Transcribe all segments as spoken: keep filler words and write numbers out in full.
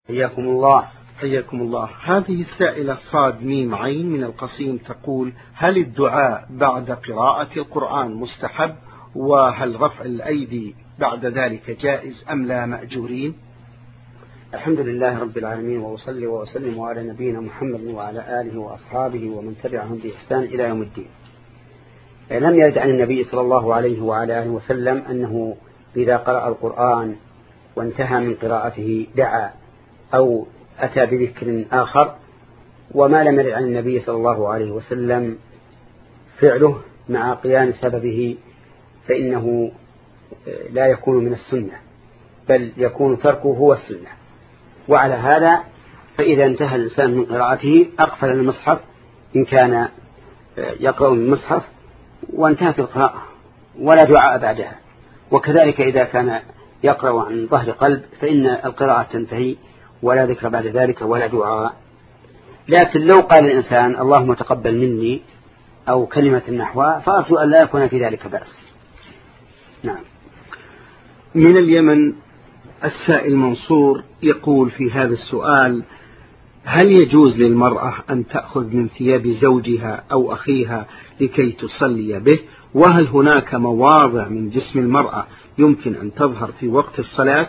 حياكم الله. حياكم الله. هذه السائلة صاد ميم عين من القصيم تقول: هل الدعاء بعد قراءة القرآن مستحب؟ وهل رفع الأيدي بعد ذلك جائز أم لا مأجورين؟ الحمد لله رب العالمين، وأصلي وأسلم على نبينا محمد وعلى آله وأصحابه ومن تبعهم بإحسان إلى يوم الدين. لم يرد عن النبي صلى الله عليه وعلى آله وسلم أنه إذا قرأ القرآن وانتهى من قراءته دعا أو أتى بذكر آخر، وما لم يرد عن النبي صلى الله عليه وسلم فعله مع قيام سببه فإنه لا يكون من السنة، بل يكون تركه هو السنة. وعلى هذا فإذا انتهى الإنسان من قراءته أقفل المصحف إن كان يقرأ من المصحف وانتهت القراءة ولا دعاء بعدها، وكذلك إذا كان يقرأ عن ظهر قلب فإن القراءة تنتهي ولا ذكر بعد ذلك ولا دعاء. لكن لو قال الإنسان اللهم تقبل مني أو كلمة نحوها فأرجو أن لا يكون في ذلك بأس. نعم. من اليمن السائل منصور يقول في هذا السؤال: هل يجوز للمرأة أن تأخذ من ثياب زوجها أو أخيها لكي تصلي به؟ وهل هناك مواضع من جسم المرأة يمكن أن تظهر في وقت الصلاة؟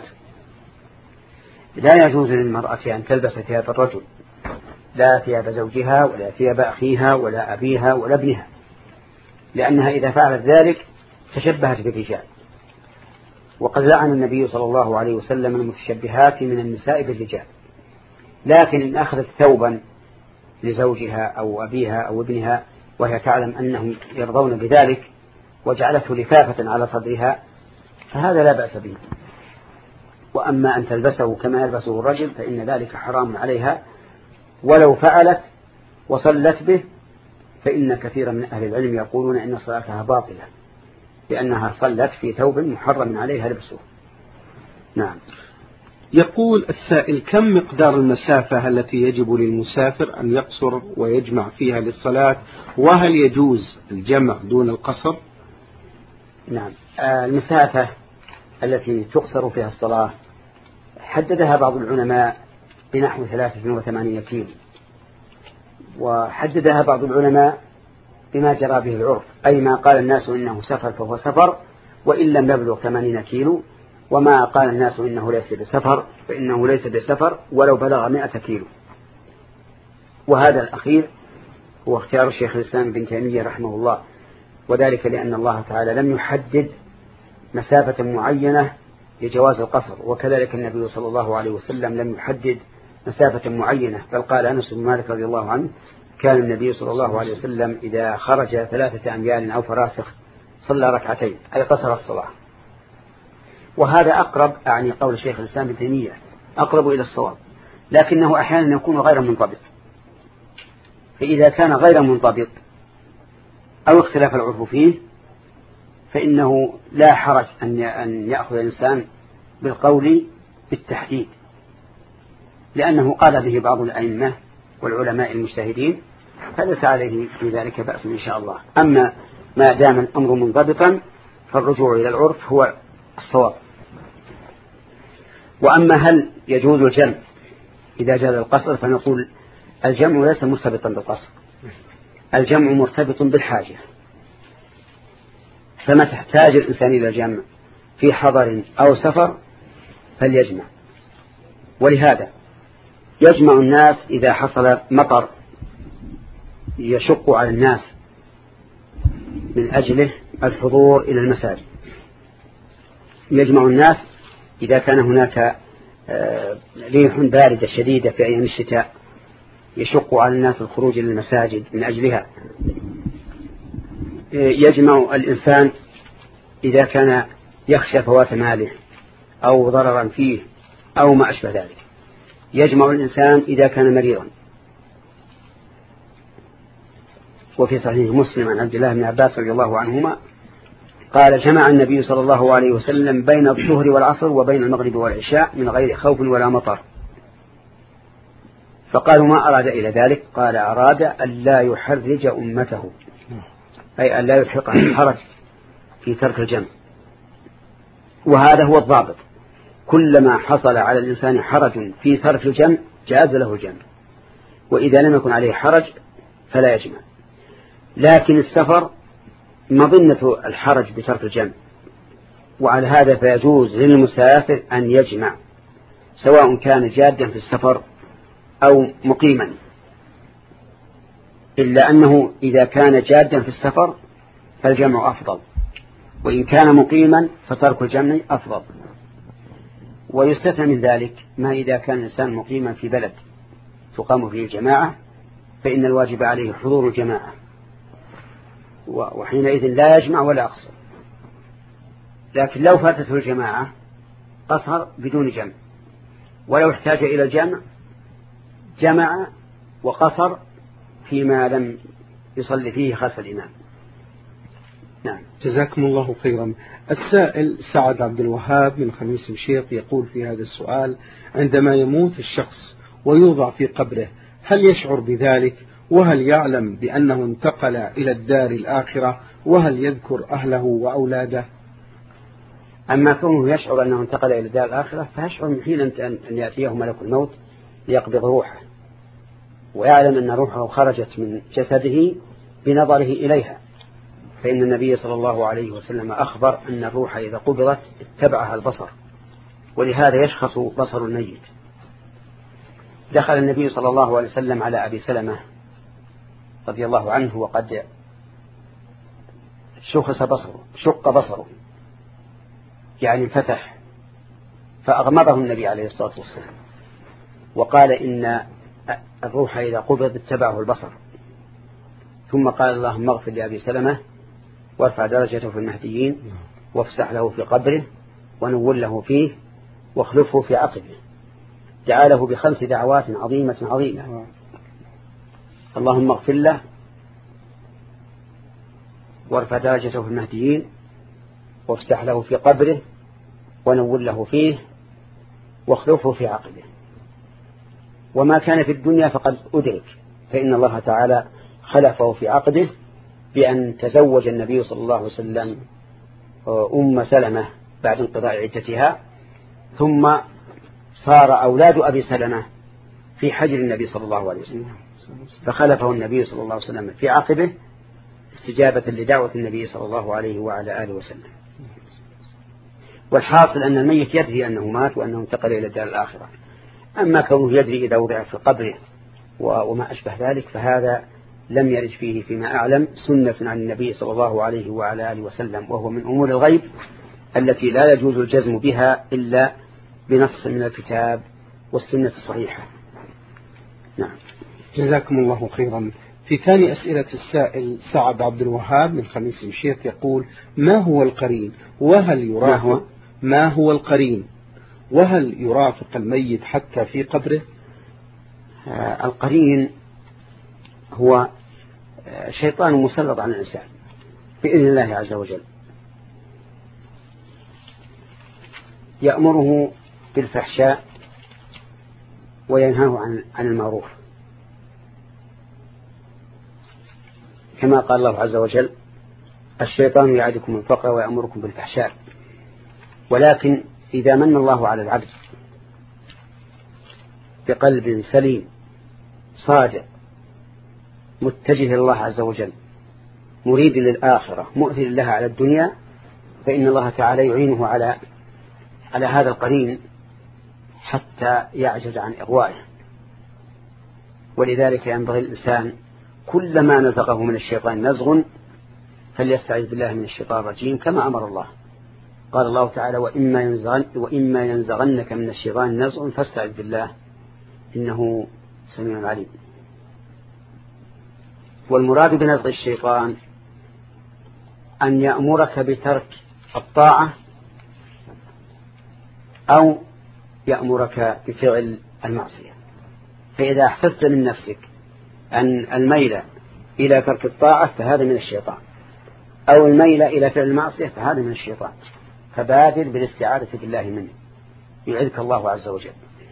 لا يجوز للمرأة أن تلبس ثياب الرجل، لا ثياب زوجها ولا ثياب أخيها ولا أبيها ولا ابنها، لأنها إذا فعلت ذلك تشبهت بالرجال، وقد لعن النبي صلى الله عليه وسلم المتشبهات من النساء بالرجال. لكن إن أخذت ثوبا لزوجها أو أبيها أو ابنها وهي تعلم أنهم يرضون بذلك وجعلته لفافة على صدرها فهذا لا بأس به. وأما أن تلبسه كما يلبسه الرجل فإن ذلك حرام عليها، ولو فعلت وصلت به فإن كثيرا من أهل العلم يقولون إن صلاتها باطلة لأنها صلت في ثوب محرم عليها لبسه. نعم. يقول السائل: كم مقدار المسافة التي يجب للمسافر أن يقصر ويجمع فيها للصلاة؟ وهل يجوز الجمع دون القصر؟ نعم. المسافة التي تقصر فيها الصلاة حددها بعض العلماء بنحو ثلاثة وثمانين كيلو، وحددها بعض العلماء بما جرى به العرف، أي ما قال الناس إنه سفر فهو سفر وإن لم يبلغ ثمانين كيلو، وما قال الناس إنه ليس بسفر فإنه ليس بسفر ولو بلغ مئة كيلو. وهذا الأخير هو اختيار الشيخ الإسلام بن تيمية رحمه الله، وذلك لأن الله تعالى لم يحدد مسافة معينة لجواز القصر، وكذلك النبي صلى الله عليه وسلم لم يحدد مسافة معينة، بل قال أنس بن مالك رضي الله عنه: كان النبي صلى الله عليه وسلم إذا خرج ثلاثة أميال أو فراسخ صلى ركعتين، أي قصر الصلاة. وهذا أقرب، يعني قول الشيخ الإسلام بن تيمية أقرب إلى الصواب، لكنه أحيانا يكون غير منضبط. فإذا كان غير منضبط أو اختلاف العرف فيه فإنه لا حرج أن يأخذ الإنسان بالقول بالتحديد، لأنه قال به بعض الأئمة والعلماء المجتهدين، فليس عليه في ذلك بأس إن شاء الله. أما ما دام الأمر منضبطا فالرجوع إلى العرف هو الصواب. وأما هل يجوز الجمع إذا جاز القصر، فنقول الجمع ليس مرتبطا بالقصر، الجمع مرتبط بالحاجة، فما تحتاج الإنسان إلى الجمع في حضر أو سفر فليجمع. ولهذا يجمع الناس إذا حصل مطر يشق على الناس من أجله الحضور إلى المساجد، يجمع الناس إذا كان هناك ريح باردة شديدة في أيام الشتاء يشق على الناس الخروج إلى المساجد من أجلها، يجمع الإنسان إذا كان يخشى فوات ماله أو ضررا فيه أو ما أشبه ذلك، يجمع الإنسان إذا كان مريضا. وفي صحيح مسلم عن عبد الله بن عباس رضي الله عنهما قال: جمع النبي صلى الله عليه وسلم بين الظهر والعصر وبين المغرب والعشاء من غير خوف ولا مطر. فقالوا: ما أراد إلى ذلك؟ قال: أراد أن لا يحرج أمته، أي أن لا يلحقها الحرج في ترك الجمع. وهذا هو الضابط، كلما حصل على الإنسان حرج في ترك الجمع جاز له الجمع، وإذا لم يكن عليه حرج فلا يجمع. لكن السفر مظنة الحرج بترك الجمع، وعلى هذا فيجوز للمسافر أن يجمع سواء كان جادا في السفر أو مقيما، إلا أنه إذا كان جادا في السفر فالجمع أفضل، وإن كان مقيما فترك الجمع أفضل. ويستثنى من ذلك ما إذا كان الإنسان مقيما في بلد تقام فيه الجماعة فإن الواجب عليه حضور الجماعة، وحينئذ لا يجمع ولا أقصر. لكن لو فاتته الجماعة قصر بدون جمع، ولو احتاج إلى الجمع جمع وقصر فيما لم يصلي فيه خلف الإمام. نعم. جزاكم الله خيرا. السائل سعد عبد الوهاب من خميس مشيط يقول في هذا السؤال: عندما يموت الشخص ويوضع في قبره هل يشعر بذلك؟ وهل يعلم بأنه انتقل إلى الدار الآخرة؟ وهل يذكر أهله وأولاده؟ أما كونه يشعر أنه انتقل إلى الدار الآخرة فيشعر من حين أن يأتيه ملك الموت ليقبض روحه، ويعلم أن روحه خرجت من جسده بنظره إليها، فإن النبي صلى الله عليه وسلم أخبر أن الروح إذا قبضت اتبعها البصر، ولهذا يشخص بصر الميت. دخل النبي صلى الله عليه وسلم على أبي سلمة رضي الله عنه وقد شخص بصره شق بصره يعني انفتح، فأغمضه النبي عليه الصلاة والسلام وقال إن الروح إذا قبض اتبعه البصر، ثم قال: اللهم اغفر لأبي سلمة وارفع درجته في المهديين وافسح له في قبره ونور له فيه واخلفه في عقبه. دعا له بخمس دعوات عظيمة عظيمة: اللهم اغفر له وارفع درجته في المهديين وافسح له في قبره ونور له فيه واخلفه في عقبه. وما كان في الدنيا فقد أدرك، فإن الله تعالى خلفه في عقده بأن تزوج النبي صلى الله عليه وسلم أم سلمة بعد انقضاء عدتها، ثم صار أولاد أبي سلمة في حجر النبي صلى الله عليه وسلم، فخلفه النبي صلى الله عليه وسلم في عقبه استجابة لدعوة النبي صلى الله عليه وعلى آله وسلم. والحاصل أن الميت يدري أنه مات وأنه انتقل إلى الدار الآخرة. أما كونه يدري إذا وضع في قبره وما أشبه ذلك فهذا لم يرد فيه فيما أعلم سنة عن النبي صلى الله عليه وعلى آله وسلم، وهو من أمور الغيب التي لا يجوز الجزم بها إلا بنص من الكتاب والسنة الصحيحة. نعم. جزاكم الله خيرا. في ثاني أسئلة السائل سعد عبد الوهاب من خميس مشيط يقول: ما هو القرين؟ وهل يرافق ما هو, ما هو القرين؟ وهل يرافق الميت حتى في قبره؟ آه القرين هو شيطان مسلط على الإنسان بإذن الله عز وجل، يأمره بالفحشاء وينهاه عن عن المعروف، كما قال الله عز وجل: الشيطان يعدكم الفقر ويأمركم بالفحشاء. ولكن إذا من الله على العبد بقلب سليم صادق متجه الله عز وجل مريد للآخرة مؤثر لها على الدنيا، فإن الله تعالى يعينه على على هذا القرين حتى يعجز عن إغوائه. ولذلك ينبغي الإنسان كلما نزغه من الشيطان نزغ فليستعذ بالله من الشيطان الرجيم كما أمر الله. قال الله تعالى: وإما ينزغن وإما ينزغنك من الشيطان نزغ فاستعذ بالله إنه سميع عليم. والمراد بنزغ الشيطان أن يأمرك بترك الطاعة أو يأمرك بفعل المعصية. فإذا أحسست من نفسك أن الميل إلى ترك الطاعة فهذا من الشيطان، أو الميل إلى فعل المعصية فهذا من الشيطان، فبادر بالاستعاذة بالله منه يعذك الله عز وجل.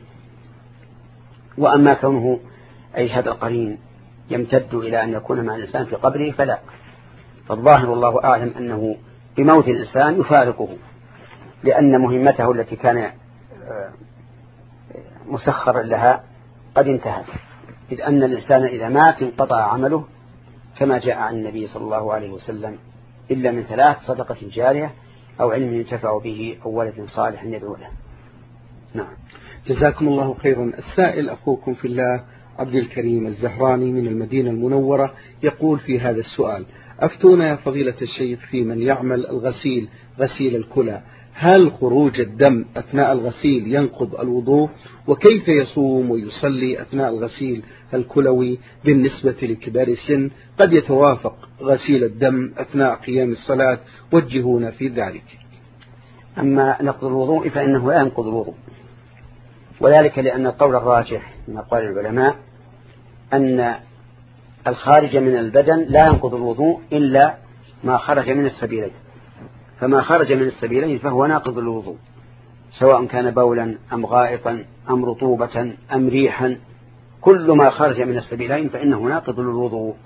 وأما كونه أي هذا القرين يمتد إلى أن يكون مع الإنسان في قبره فلا، فالظاهر الله أعلم أنه بموت الإنسان يفارقه، لأن مهمته التي كان مسخر لها قد انتهت، إذ أن الإنسان إذا مات انقطع عمله كما جاء عن النبي صلى الله عليه وسلم إلا من ثلاث: صدقة جارية أو علم ينتفع به أو ولد صالح يدعو له. نعم. جزاكم الله خيرا. السائل أخوكم في الله عبد الكريم الزهراني من المدينة المنورة يقول في هذا السؤال: أفتونا يا فضيلة الشيخ في من يعمل الغسيل غسيل الكلى، هل خروج الدم أثناء الغسيل ينقض الوضوء؟ وكيف يصوم ويصلي أثناء الغسيل الكلوي بالنسبة لكبار السن؟ قد يتوافق غسيل الدم أثناء قيام الصلاة، وجهونا في ذلك. أما نقض الوضوء فإنه لا ينقض الوضوء، وذلك لأن القول الراجح من أقوال العلماء أن الخارج من البدن لا ينقض الوضوء إلا ما خرج من السبيلين، فما خرج من السبيلين فهو ناقض الوضوء، سواء كان بولا أم غائطا أم رطوبة أم ريحا، كل ما خرج من السبيلين فإنه ناقض للوضوء.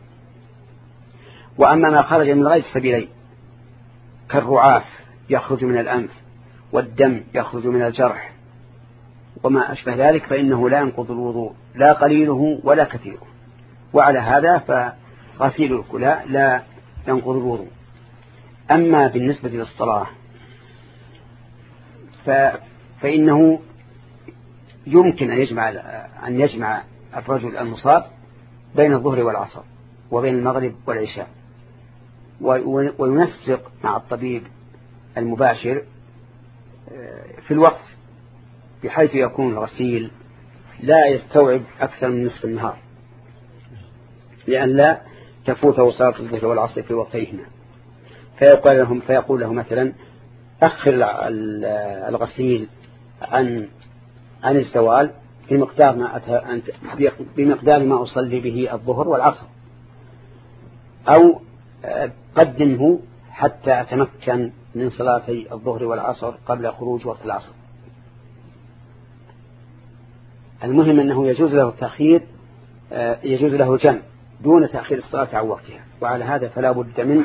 وأما ما خرج من غير السبيلين كالرعاف يخرج من الأنف والدم يخرج من الجرح وما أشبه ذلك فإنه لا ينقض الوضوء لا قليله ولا كثيره، وعلى هذا فغسيل الكلى لا ينقض الوضوء. أما بالنسبة للصلاة فإنه يمكن أن يجمع, أن يجمع الرجل المصاب بين الظهر والعصر وبين المغرب والعشاء، وينسق مع الطبيب المباشر في الوقت بحيث يكون الغسيل لا يستوعب أكثر من نصف النهار لأن لا تفوته صلاة الظهر والعصر في وقتيهما، فيقول لهم فيقول له مثلا: أخر الغسيل عن عن الزوال بمقدار ما بمقدار ما أصلي به الظهر والعصر، أو قدمه حتى أتمكن من صلاتي الظهر والعصر قبل خروج وقت العصر. المهم أنه يجوز له التأخير، يجوز له الجمع دون تأخير الصلاة عن وقتها، وعلى هذا فلا بد من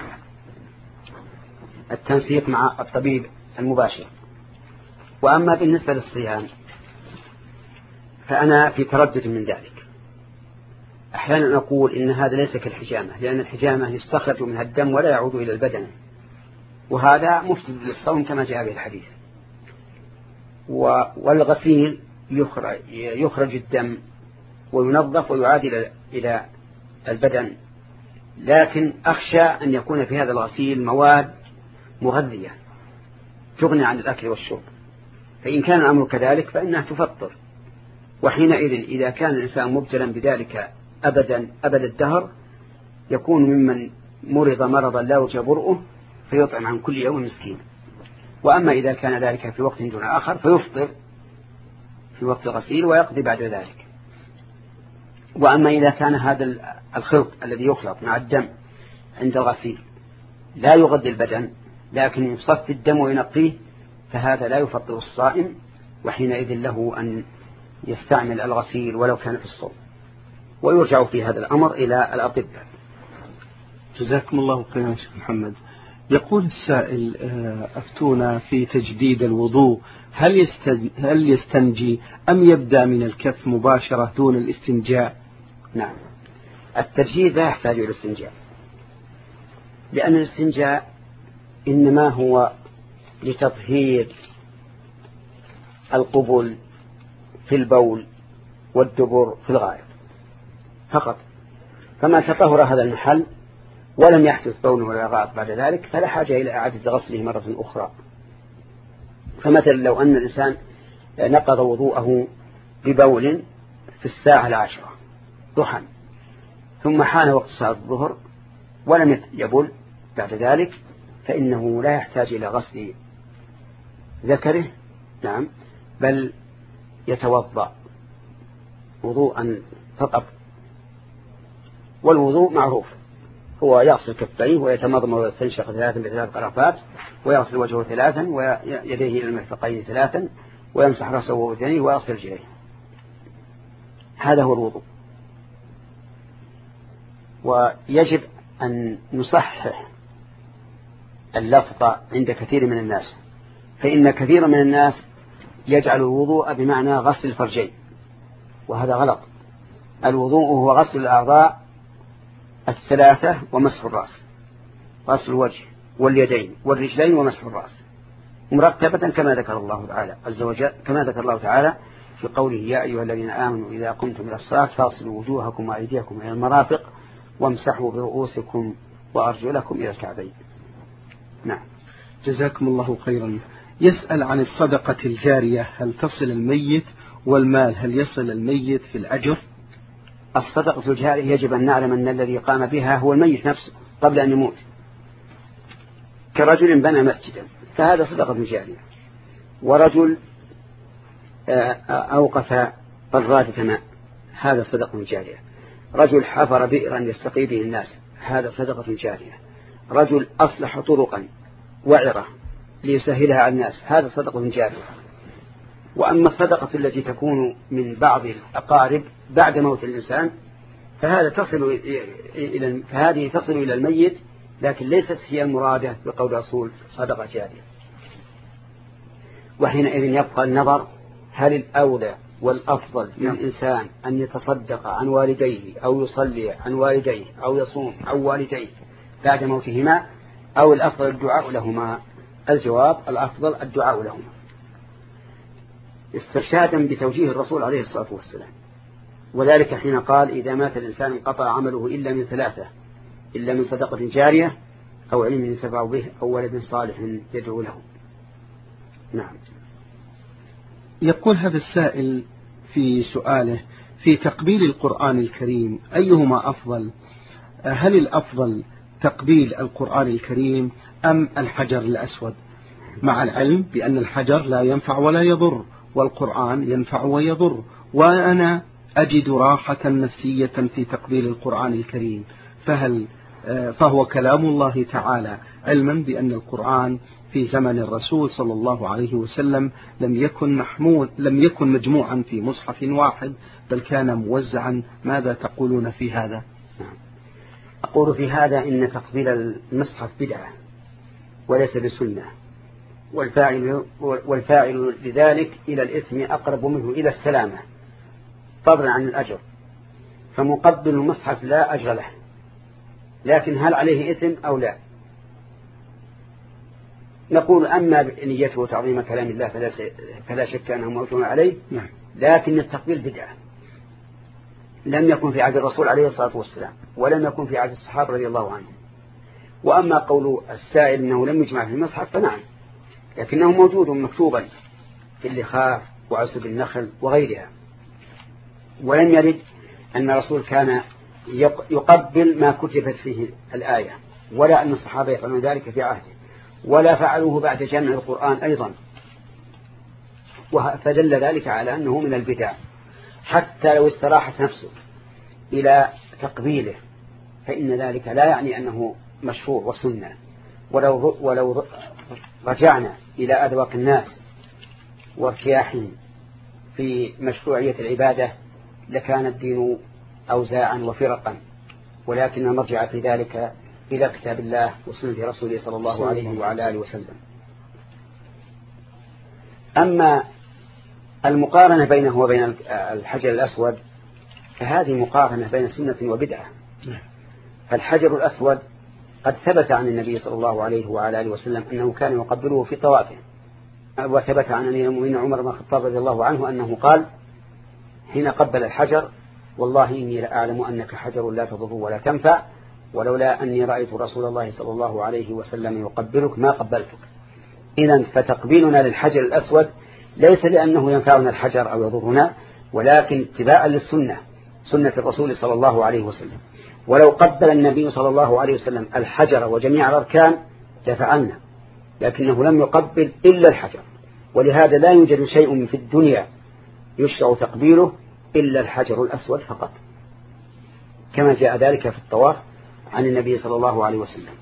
التنسيق مع الطبيب المباشر. وأما بالنسبة للصيام فأنا في تردد من ذلك. أحيانا أقول إن هذا ليس كالحجامة، لأن الحجامة يستخرج منها الدم ولا يعود إلى البدن، وهذا مفسد للصوم كما جاء به الحديث. والغسيل يخرج, يخرج الدم وينظف ويعاد إلى البدن، لكن أخشى أن يكون في هذا الغسيل مواد مغذية تغني عن الأكل والشرب، فإن كان الأمر كذلك فإنها تفطر، وحينئذ إذا كان الإنسان مبتلا بذلك أبدا أبد الدهر يكون ممن مرض مرضا لا يرجى برؤه فيطعم عن كل يوم مسكين. وأما إذا كان ذلك في وقت دون آخر فيفطر في وقت الغسيل ويقضي بعد ذلك. وأما إذا كان هذا الخلط الذي يخلط مع الدم عند الغسيل لا يغذي البدن لكن يصفي الدم وينقيه فهذا لا يفطر الصائم، وحينئذ له أن يستعمل الغسيل ولو كان في الصوم، ويرجع في هذا الأمر إلى الأطباء. جزاكم الله خيرا شيخ محمد. يقول السائل: أفتونا في تجديد الوضوء، هل هل يستنجي أم يبدأ من الكف مباشرة دون الاستنجاء؟ نعم، التجديد لا يحتاج إلى الاستنجاء، لأن الاستنجاء إنما هو لتطهير القبل في البول والدبر في الغائط فقط، فما تطهر هذا المحل ولم يحدث بول ولا غائط بعد ذلك فلا حاجة إلى إعادة غسله مرة أخرى. فمثلا لو أن الإنسان نقض وضوءه ببول في الساعة العاشرة ضحى ثم حان وقت صلاة الظهر ولم يبل بعد ذلك فإنه لا يحتاج إلى غسل ذكره، نعم، بل يتوضأ وضوءا فقط. والوضوء معروف، هو يغسل كفيه ويتمضمض ويستنشق ثلاثا بثلاث قرفات ويغسل وجهه ثلاثا ويديه إلى المرفقين ثلاثا ويمسح رأسه وأذنيه ويغسل رجليه. هذا هو الوضوء. ويجب أن نصحح اللفظ عند كثير من الناس، فإن كثير من الناس يجعل الوضوء بمعنى غسل الفرجين، وهذا غلط. الوضوء هو غسل الأعضاء الثلاثة ومسح الرأس، غسل الوجه واليدين والرجلين ومسح الرأس مرتبة كما ذكر الله تعالى عز وجل، كما ذكر الله تعالى في قوله يا أيها الذين آمنوا إذا قمتم إلى الصلاة فاغسلوا وجوهكم وأيديكم إلى المرافق وامسحوا برؤوسكم وأرجلكم إلى الكعبين. نعم. جزاكم الله خيرا. يسأل عن الصدقة الجارية، هل تصل الميت؟ والمال هل يصل الميت في الأجر؟ الصدقة الجارية يجب أن نعلم أن الذي قام بها هو الميت نفسه قبل أن يموت، كرجل بنى مسجدا فهذا صدقة جارية، ورجل أوقف قرادة ماء هذا صدقة جارية، رجل حفر بئرا يستقي به الناس هذا صدقة جارية، رجل أصلح طرقا وعرة ليسهلها على الناس هذا صدقة جارية. وأما الصدقة التي تكون من بعض الأقارب بعد موت الإنسان فهذا تصل إلى فهذه تصل إلى الميت، لكن ليست هي المرادة بقول رسول صدقة جارية. وحينئذ يبقى النظر هل الأولى والأفضل للإنسان أن يتصدق عن والديه أو يصلي عن والديه أو يصوم عن والديه بعد موتهما، أو الأفضل الدعاء لهما؟ الجواب الأفضل الدعاء لهما، استرشادا بتوجيه الرسول عليه الصلاة والسلام، وذلك حين قال إذا مات الإنسان انقطع عمله إلا من ثلاثة، إلا من صدقة جارية أو علم ينتفع به أو ولد صالح يدعو له. نعم. يقول هذا السائل في سؤاله في تقبيل القرآن الكريم أيهما أفضل؟ هل الأفضل تقبيل القرآن الكريم أم الحجر الأسود؟ مع العلم بأن الحجر لا ينفع ولا يضر والقرآن ينفع ويضر، وأنا أجد راحة نفسية في تقبيل القرآن الكريم، فهل فهو كلام الله تعالى، علما بأن القرآن في زمن الرسول صلى الله عليه وسلم لم يكن محمول لم يكن مجموعا في مصحف واحد بل كان موزعا، ماذا تقولون في هذا؟ أقول في هذا إن تقبيل المصحف بدعة وليس بسنة، والفاعل, والفاعل لذلك إلى الإثم أقرب منه إلى السلامة فضلا عن الأجر، فمقبل المصحف لا أجر له، لكن هل عليه إثم أو لا؟ نقول أما نيته تعظيم كلام الله فلا, فلا شك أنه موجود عليه، لكن التقبيل بدعة لم يكن في عهد الرسول عليه الصلاة والسلام ولم يكن في عهد الصحابة رضي الله عنهم. وأما قول السائل أنه لم يجمع في المصحف فنعم، لكنه موجود مكتوبا في اللخاف وعصب النخل وغيرها، ولم يرد أن الرسول كان يقبل ما كتبت فيه الآية، ولا أن الصحابة يفعلون ذلك في عهده، ولا فعلوه بعد جمع القرآن أيضا، فدل ذلك على أنه من البدع. حتى لو استراحت نفسه إلى تقبيله فإن ذلك لا يعني أنه مشروع وسنة. ولو, ولو رجعنا إلى أذواق الناس وارتياحهم في مشروعية العبادة لكان الدين أوزاعا وفرقا، ولكن المرجع في ذلك إلى كتاب الله وسنة رسوله صلى الله عليه وعلى آله وسلم. أما المقارنة بينه وبين الحجر الأسود فهذه مقارنة بين سنة وبدعة. فالحجر الأسود قد ثبت عن النبي صلى الله عليه وعلى آله وسلم أنه كان يقبله في طوافه، وثبت عن أمير المؤمنين عمر بن الخطاب رضي الله عنه أنه قال حين قبل الحجر والله إني لأعلم أنك حجر لا تضر ولا تنفع، ولولا أني رأيت رسول الله صلى الله عليه وسلم يقبلك ما قبلتك. إذن فتقبيلنا للحجر الأسود ليس لأنه ينفعنا الحجر أو يضرنا، ولكن اتباعا للسنة، سنة الرسول صلى الله عليه وسلم. ولو قبل النبي صلى الله عليه وسلم الحجر وجميع الأركان لفعلنا، لكنه لم يقبل إلا الحجر، ولهذا لا يوجد شيء في الدنيا يشرع تقبيله إلا الحجر الأسود فقط، كما جاء ذلك في الطواف عن النبي صلى الله عليه وسلم.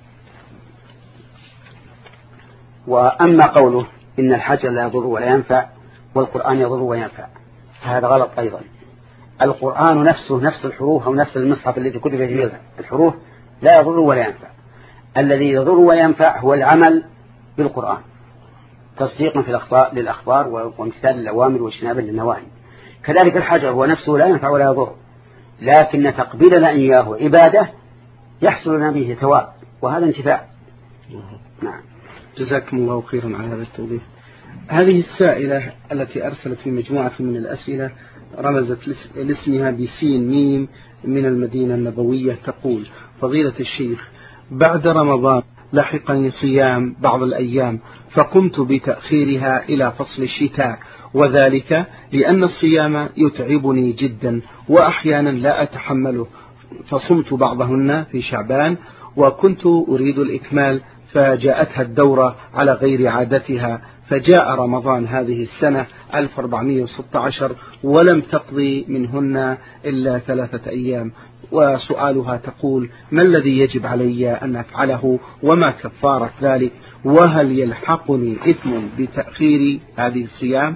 وأما قوله إن الحجر لا يضر ولا ينفع والقرآن يضر وينفع فهذا غلط أيضا. القرآن نفسه نفس الحروف أو نفس المصحف الذي كتب فيه الحروف لا يضر ولا ينفع. الذي يضر وينفع هو العمل بالقرآن، تصديقا في الأخبار للأخبار وامتثال الأوامر واجتنابا للنواهي. كذلك الحجر هو نفسه لا ينفع ولا يضر، لكن تقبيلنا إياه عبادة يحصل لنا به ثواب، وهذا انتفاع. نعم. جزاكم الله خيرا على هذا التوضيح. هذه السائلة التي أرسلت في مجموعة من الأسئلة رمزت لاسمها بسين ميم من المدينة النبوية، تقول: فضيلة الشيخ، بعد رمضان لحقني صيام بعض الأيام، فقمت بتأخيرها إلى فصل الشتاء، وذلك لأن الصيام يتعبني جدا وأحيانا لا أتحمله، فصمت بعضهن في شعبان وكنت أريد الإكمال، فجاءتها الدورة على غير عادتها، فجاء رمضان هذه السنة ألف وأربعمائة وستة عشر ولم تقضي منهن إلا ثلاثة أيام. وسؤالها تقول: ما الذي يجب علي أن أفعله وما كفارة ذلك، وهل يلحقني إثم بتأخير هذه الصيام؟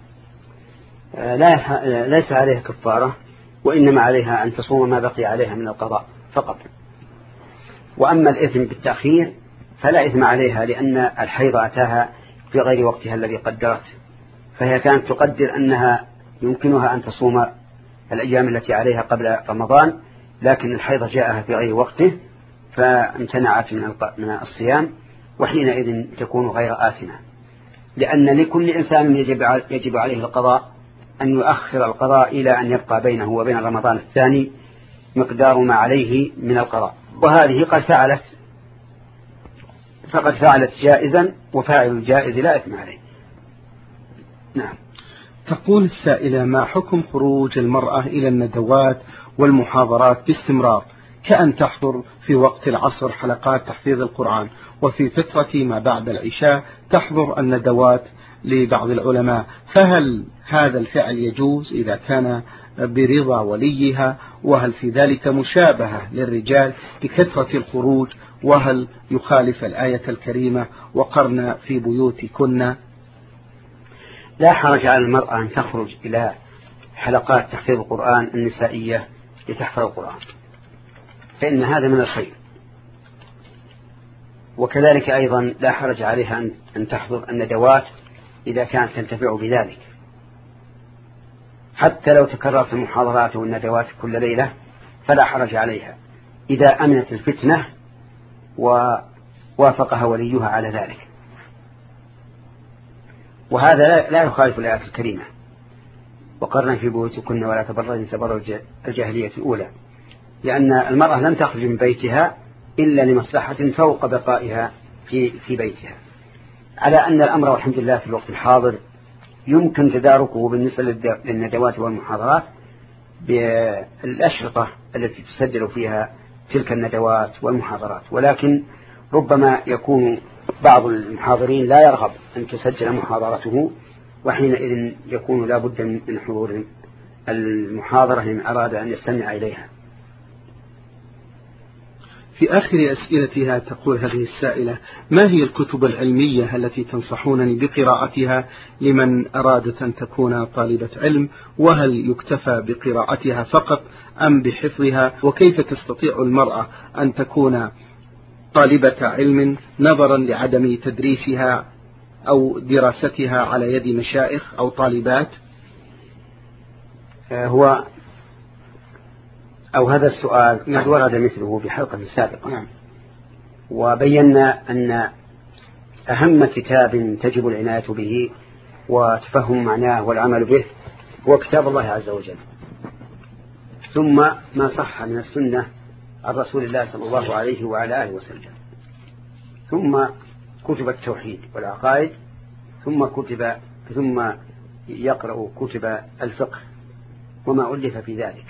لا، ليس عليها كفارة، وإنما عليها أن تصوم ما بقي عليها من القضاء فقط. وأما الإثم بالتأخير فلا إثم عليها، لأن الحيض أتاها في غير وقتها الذي قدرت، فهي كانت تقدر أنها يمكنها أن تصوم الأيام التي عليها قبل رمضان، لكن الحيض جاءها في غير وقته فامتنعت من الصيام، وحينئذ تكون غير آثمة، لأن لكل إنسان يجب يجب عليه القضاء أن يؤخر القضاء إلى أن يبقى بينه وبين رمضان الثاني مقدار ما عليه من القضاء، وهذه قد فعلت فقد فعلت جائزا، وفاعل الجائز لا إثم عليه. نعم. تقول السائلة: ما حكم خروج المرأة إلى الندوات والمحاضرات باستمرار، كأن تحضر في وقت العصر حلقات تحفيظ القرآن، وفي فترة ما بعد العشاء تحضر الندوات لبعض العلماء، فهل هذا الفعل يجوز إذا كان برضا وليها؟ وهل في ذلك مشابهة للرجال بكثرة الخروج؟ وهل يخالف الآية الكريمة: وقرن في بيوتكن؟ لا حرج على المرأة أن تخرج إلى حلقات تحفيظ القرآن النسائية لتحفظ القرآن، فإن هذا من الخير. وكذلك أيضا لا حرج عليها أن تحضر الندوات إذا كانت تنتفع بذلك، حتى لو تكررت المحاضرات والندوات كل ليلة فلا حرج عليها إذا أمنت الفتنة ووافقها وليها على ذلك. وهذا لا يخالف الآيات الكريمة: وقرن في بيوتكن ولا تبرجن تبرج الجاهلية الأولى، لأن المرأة لم تخرج من بيتها إلا لمصلحة فوق بقائها في في بيتها، على أن الأمر والحمد لله في الوقت الحاضر يمكن تداركه بالنسبة للندوات والمحاضرات بالأشرطة التي تسجل فيها تلك الندوات والمحاضرات، ولكن ربما يكون بعض المحاضرين لا يرغب أن تسجل محاضرته، وحينئذ يكون لا بد من حضور المحاضرة لمن أراد أن يستمع إليها. في آخر أسئلتها تقول هذه السائلة: ما هي الكتب العلمية التي تنصحونني بقراءتها لمن أرادت أن تكون طالبة علم؟ وهل يكتفى بقراءتها فقط أم بحفظها؟ وكيف تستطيع المرأة أن تكون طالبة علم نظرا لعدم تدريسها أو دراستها على يد مشايخ أو طالبات؟ هو أو هذا السؤال قد نعم. ورد مثله في حلقة سابقة. نعم. وبينا أن أهم كتاب تجب العناية به وتفهم معناه والعمل به هو كتاب الله عز وجل، ثم ما صح من السنة عن رسول الله صلى الله عليه وعلى آله وسلم، ثم كتب التوحيد والعقائد، ثم كتب ثم يقرأ كتب الفقه وما ألف في ذلك.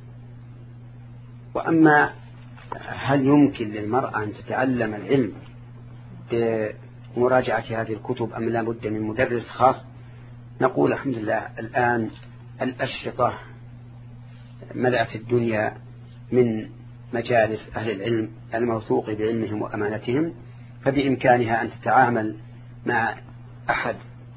وأما هل يمكن للمرأة أن تتعلم العلم بمراجعة هذه الكتب أم لا بد من مدرس خاص؟ نقول الحمد لله الآن الأشرطة ملأت الدنيا من مجالس أهل العلم الموثوق بعلمهم وأمانتهم، فبإمكانها أن تتعامل مع أحد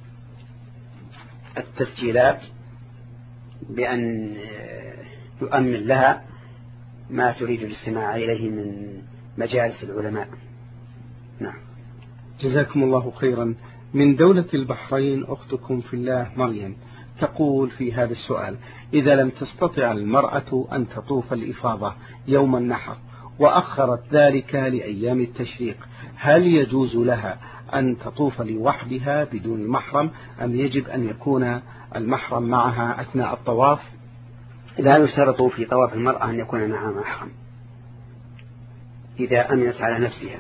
التسجيلات بأن يؤمن لها ما تريد الاستماع إليه من مجالس العلماء. نعم. جزاكم الله خيرا. من دولة البحرين أختكم في الله مريم تقول في هذا السؤال: إذا لم تستطع المرأة أن تطوف الإفاضة يوم النحر وأخرت ذلك لأيام التشريق، هل يجوز لها أن تطوف لوحدها بدون محرم، أم يجب أن يكون المحرم معها أثناء الطواف؟ لا يشترط في طواف المرأة أن يكون معها محرم إذا أمنت على نفسها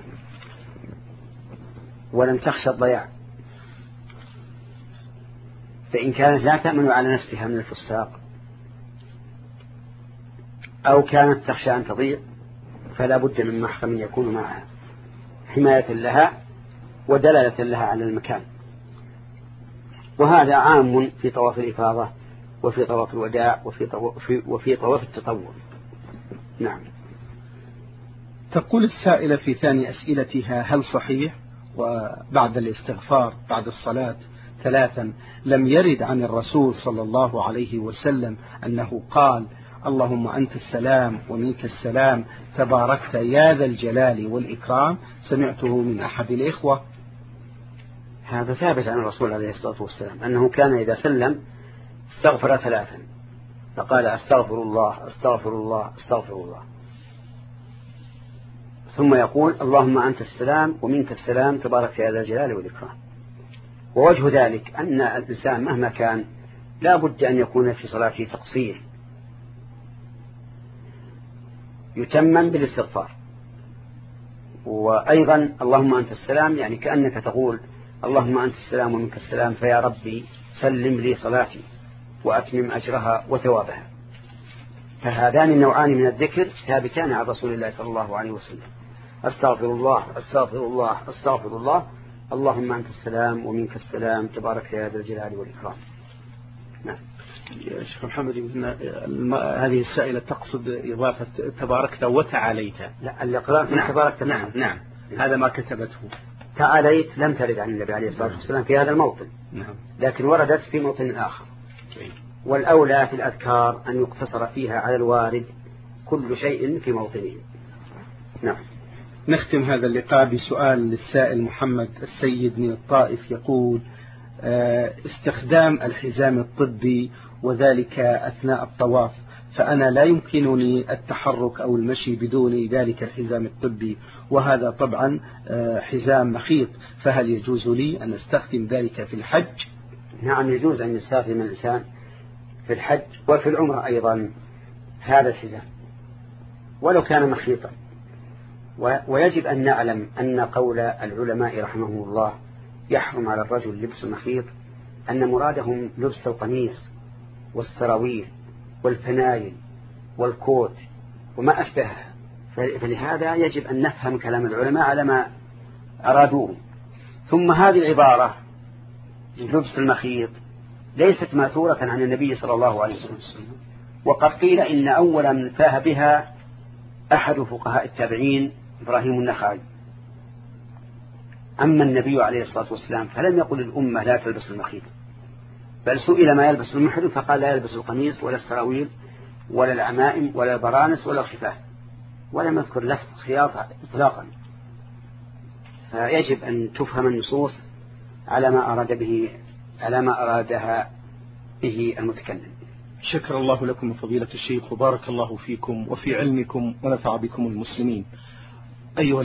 ولم تخشى الضياع. فإن كانت لا تأمن على نفسها من الفساق أو كانت تخشى أن تضيع فلا بد من محرم يكون معها حماية لها ودلالة لها على المكان. وهذا عام في طواف الإفاضة وفي طواف الوداع وفي طواف, وفي طواف التطوع. نعم. تقول السائلة في ثاني أسئلتها: هل صحيح وبعد الاستغفار بعد الصلاة ثلاثا لم يرد عن الرسول صلى الله عليه وسلم أنه قال: اللهم أنت السلام ومنك السلام تباركت يا ذا الجلال والإكرام؟ سمعته من أحد الإخوة. هذا ثابت عن الرسول عليه الصلاة والسلام أنه كان إذا سلم استغفر ثلاثا، فقال: أستغفر الله أستغفر الله أستغفر الله، ثم يقول: اللهم أنت السلام ومنك السلام تبارك يا ذا الجلال والإكرام. ووجه ذلك أن الإنسان مهما كان لا بد أن يكون في صلاته تقصير يتمم بالاستغفار. وأيضا اللهم أنت السلام يعني كأنك تقول: اللهم أنت السلام ومنك السلام، فيا ربي سلم لي صلاتي وأتمم أجرها وثوابها. فهذان النوعان من الذكر ثابتان عن رسول الله صلى الله عليه وسلم: أستغفر الله أستغفر الله أستغفر الله، اللهم أنت السلام ومنك السلام تبارك يا ذا الجلال والإكرام. نعم. يا شيخ محمد، هذه السائلة تقصد إضافة تباركت وتعاليت. لا، الإقرار نعم. تباركت. نعم. نعم. هذا ما كتبته. تعاليت لم ترد عن النبي عليه الصلاة والسلام في هذا الموطن. نعم. لكن وردت في موطن آخر. والأولى في الأذكار أن يقتصر فيها على الوارد كل شيء في موطنه. نعم. نختم هذا اللقاء بسؤال للسائل محمد السيد من الطائف يقول: استخدام الحزام الطبي وذلك أثناء الطواف، فأنا لا يمكنني التحرك أو المشي بدون ذلك الحزام الطبي، وهذا طبعا حزام مخيط، فهل يجوز لي أن أستخدم ذلك في الحج؟ نعم، يجوز أن يستخدم الإنسان في الحج وفي العمرة أيضا هذا الحزام ولو كان مخيطا. ويجب أن نعلم أن قول العلماء رحمهم الله يحرم على الرجل لبس المخيط أن مرادهم لبس القميص والسراويل والفنايل والكوت وما أشبهها. فلهذا يجب أن نفهم كلام العلماء على ما أرادوه. ثم هذه العبارة لبس المخيط ليست ماثورة عن النبي صلى الله عليه وسلم، وقد قيل إن أول من فاه بها أحد فقهاء التابعين إبراهيم النخعي. أما النبي عليه الصلاة والسلام فلم يقل الأمة لا تلبس المخيط، بل سئل ما يلبس المحرم فقال لا يلبس القميص ولا السراويل ولا العمائم ولا البرانس ولا الخفاف، ولم يذكر لفظ خياطة إطلاقا. فيجب أن تفهم النصوص على ما أراد به على ما أرادها به المتكلم. شكر الله لكم فضيلة الشيخ وبارك الله فيكم وفي علمكم ونفع بكم المسلمين. أيها